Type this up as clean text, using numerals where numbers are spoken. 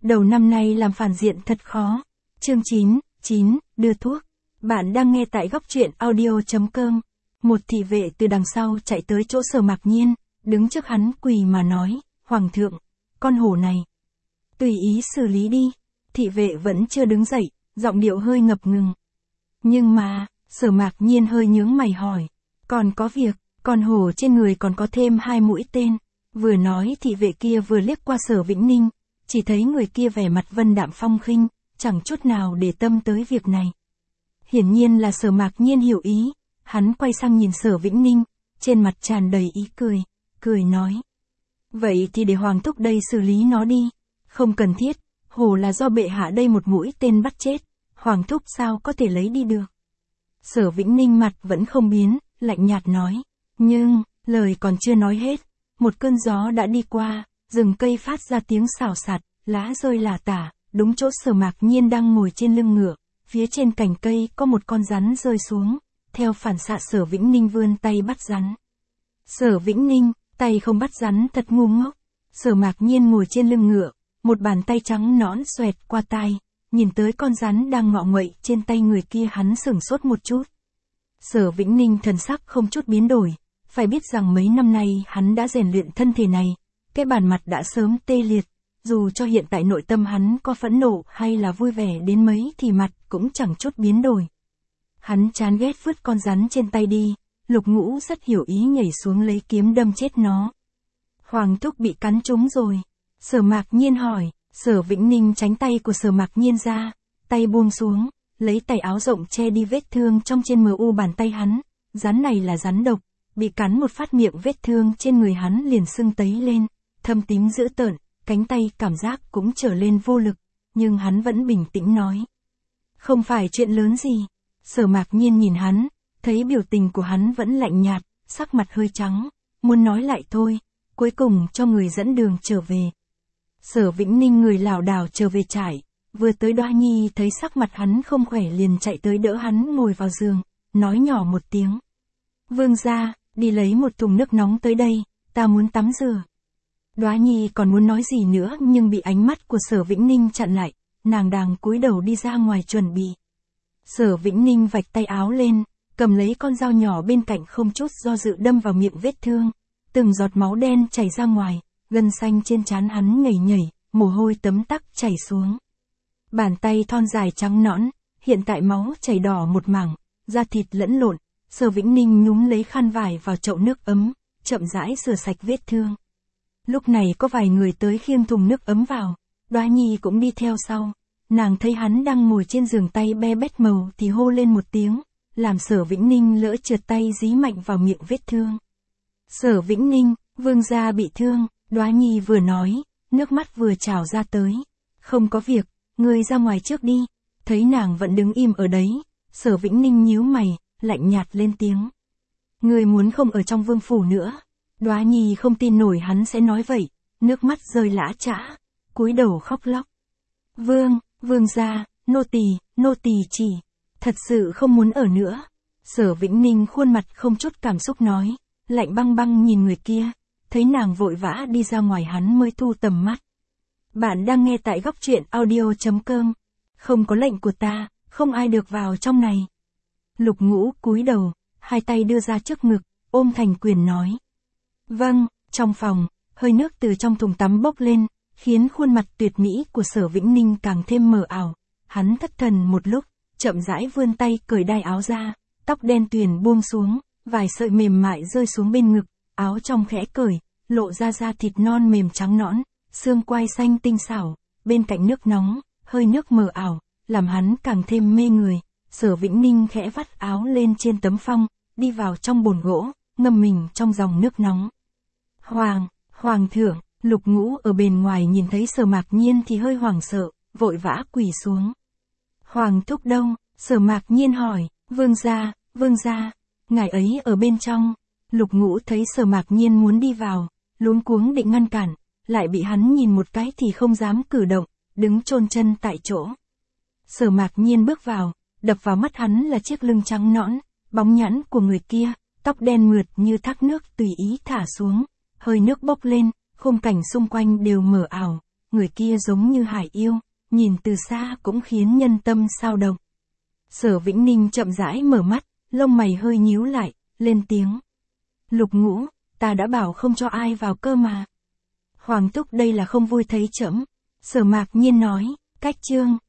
đầu năm nay làm phản diện thật khó. Chương 9, đưa thuốc. Bạn đang nghe tại góc truyện audio.com. Một thị vệ từ đằng sau chạy tới chỗ Sở Mạc Nhiên, đứng trước hắn quỳ mà nói, Hoàng thượng, con hổ này. Tùy ý xử lý đi. Thị vệ vẫn chưa đứng dậy, giọng điệu hơi ngập ngừng. Nhưng mà, Sở Mạc Nhiên hơi nhướng mày hỏi, còn có việc, con hổ trên người còn có thêm 2 mũi tên. Vừa nói thị vệ kia vừa liếc qua Sở Vĩnh Ninh, chỉ thấy người kia vẻ mặt vân đạm phong khinh, chẳng chút nào để tâm tới việc này. Hiển nhiên là Sở Mạc Nhiên hiểu ý, hắn quay sang nhìn Sở Vĩnh Ninh, trên mặt tràn đầy ý cười nói. Vậy thì để Hoàng thúc đây xử lý nó đi, không cần thiết, hổ là do bệ hạ đây một mũi tên bắt chết, Hoàng thúc sao có thể lấy đi được. Sở Vĩnh Ninh mặt vẫn không biến, lạnh nhạt nói, nhưng, lời còn chưa nói hết, một cơn gió đã đi qua, rừng cây phát ra tiếng xào xạc, lá rơi lả tả, đúng chỗ Sở Mạc Nhiên đang ngồi trên lưng ngựa, phía trên cành cây có một con rắn rơi xuống, theo phản xạ Sở Vĩnh Ninh vươn tay bắt rắn. Sở Vĩnh Ninh, tay không bắt rắn thật ngu ngốc. Sở Mạc Nhiên ngồi trên lưng ngựa, một bàn tay trắng nõn xoẹt qua tai, nhìn tới con rắn đang ngọ nguậy trên tay người kia, hắn sửng sốt một chút. Sở Vĩnh Ninh thần sắc không chút biến đổi, phải biết rằng mấy năm nay hắn đã rèn luyện thân thể này, cái bản mặt đã sớm tê liệt, dù cho hiện tại nội tâm hắn có phẫn nộ hay là vui vẻ đến mấy thì mặt cũng chẳng chút biến đổi. Hắn chán ghét vứt con rắn trên tay đi, Lục Ngũ rất hiểu ý nhảy xuống lấy kiếm đâm chết nó. Hoàng thúc bị cắn trúng rồi. Sở Mạc Nhiên hỏi. Sở Vĩnh Ninh tránh tay của Sở Mạc Nhiên ra, tay buông xuống, lấy tay áo rộng che đi vết thương trong trên mu bàn tay hắn. Rắn này là rắn độc, bị cắn một phát miệng vết thương trên người hắn liền sưng tấy lên, thâm tím dữ tợn, cánh tay cảm giác cũng trở lên vô lực, nhưng hắn vẫn bình tĩnh nói. Không phải chuyện lớn gì. Sở Mạc Nhiên nhìn hắn, thấy biểu tình của hắn vẫn lạnh nhạt, sắc mặt hơi trắng, muốn nói lại thôi, cuối cùng cho người dẫn đường trở về. Sở Vĩnh Ninh người lảo đảo trở về trại, vừa tới Đoá Nhi thấy sắc mặt hắn không khỏe liền chạy tới đỡ hắn ngồi vào giường, nói nhỏ một tiếng. Vương gia, đi lấy một thùng nước nóng tới đây, ta muốn tắm rửa. Đoá Nhi còn muốn nói gì nữa nhưng bị ánh mắt của Sở Vĩnh Ninh chặn lại, nàng đàng cúi đầu đi ra ngoài chuẩn bị. Sở Vĩnh Ninh vạch tay áo lên, cầm lấy con dao nhỏ bên cạnh không chút do dự đâm vào miệng vết thương, từng giọt máu đen chảy ra ngoài, gân xanh trên trán hắn nhảy, mồ hôi tấm tắc chảy xuống. Bàn tay thon dài trắng nõn, hiện tại máu chảy đỏ một mảng, da thịt lẫn lộn, Sở Vĩnh Ninh nhúng lấy khăn vải vào chậu nước ấm, chậm rãi rửa sạch vết thương. Lúc này có vài người tới khiêng thùng nước ấm vào, Đoá Nhi cũng đi theo sau, nàng thấy hắn đang ngồi trên giường tay be bét màu thì hô lên một tiếng, làm Sở Vĩnh Ninh lỡ trượt tay dí mạnh vào miệng vết thương. Sở Vĩnh Ninh, vương gia bị thương, Đoá Nhi vừa nói, nước mắt vừa trào ra tới. Không có việc, ngươi ra ngoài trước đi. Thấy nàng vẫn đứng im ở đấy, Sở Vĩnh Ninh nhíu mày, lạnh nhạt lên tiếng. Ngươi muốn không ở trong vương phủ nữa. Đoá Nhi không tin nổi hắn sẽ nói vậy, nước mắt rơi lã chã, cúi đầu khóc lóc. Vương gia, nô tỳ chỉ, thật sự không muốn ở nữa. Sở Vĩnh Ninh khuôn mặt không chút cảm xúc nói, lạnh băng băng nhìn người kia, thấy nàng vội vã đi ra ngoài hắn mới thu tầm mắt. Bạn đang nghe tại góc truyện audio.com. Không có lệnh của ta, không ai được vào trong này. Lục Ngũ cúi đầu, hai tay đưa ra trước ngực, ôm thành quyền nói. Vâng. Trong phòng, hơi nước từ trong thùng tắm bốc lên, khiến khuôn mặt tuyệt mỹ của Sở Vĩnh Ninh càng thêm mờ ảo. Hắn thất thần một lúc, chậm rãi vươn tay cởi đai áo ra, tóc đen tuyền buông xuống, vài sợi mềm mại rơi xuống bên ngực, áo trong khẽ cởi, lộ ra da thịt non mềm trắng nõn, xương quai xanh tinh xảo, bên cạnh nước nóng, hơi nước mờ ảo, làm hắn càng thêm mê người. Sở Vĩnh Ninh khẽ vắt áo lên trên tấm phong, đi vào trong bồn gỗ, ngâm mình trong dòng nước nóng. Hoàng thượng, Lục Ngũ ở bên ngoài nhìn thấy Sở Mạc Nhiên thì hơi hoảng sợ, vội vã quỳ xuống. Hoàng thúc đâu? Sở Mạc Nhiên hỏi. Vương gia, ngài ấy ở bên trong. Lục Ngũ thấy Sở Mạc Nhiên muốn đi vào, luống cuống định ngăn cản, lại bị hắn nhìn một cái thì không dám cử động, đứng chôn chân tại chỗ. Sở Mạc Nhiên bước vào, đập vào mắt hắn là chiếc lưng trắng nõn, bóng nhẵn của người kia, tóc đen mượt như thác nước tùy ý thả xuống, hơi nước bốc lên, khung cảnh xung quanh đều mờ ảo, người kia giống như hải yêu, nhìn từ xa cũng khiến nhân tâm xao động. Sở Vĩnh Ninh chậm rãi mở mắt, lông mày hơi nhíu lại, lên tiếng. Lục Ngũ, ta đã bảo không cho ai vào cơ mà. Hoàng Túc đây là không vui thấy trẫm. Sở Mạc Nhiên nói, cách chương.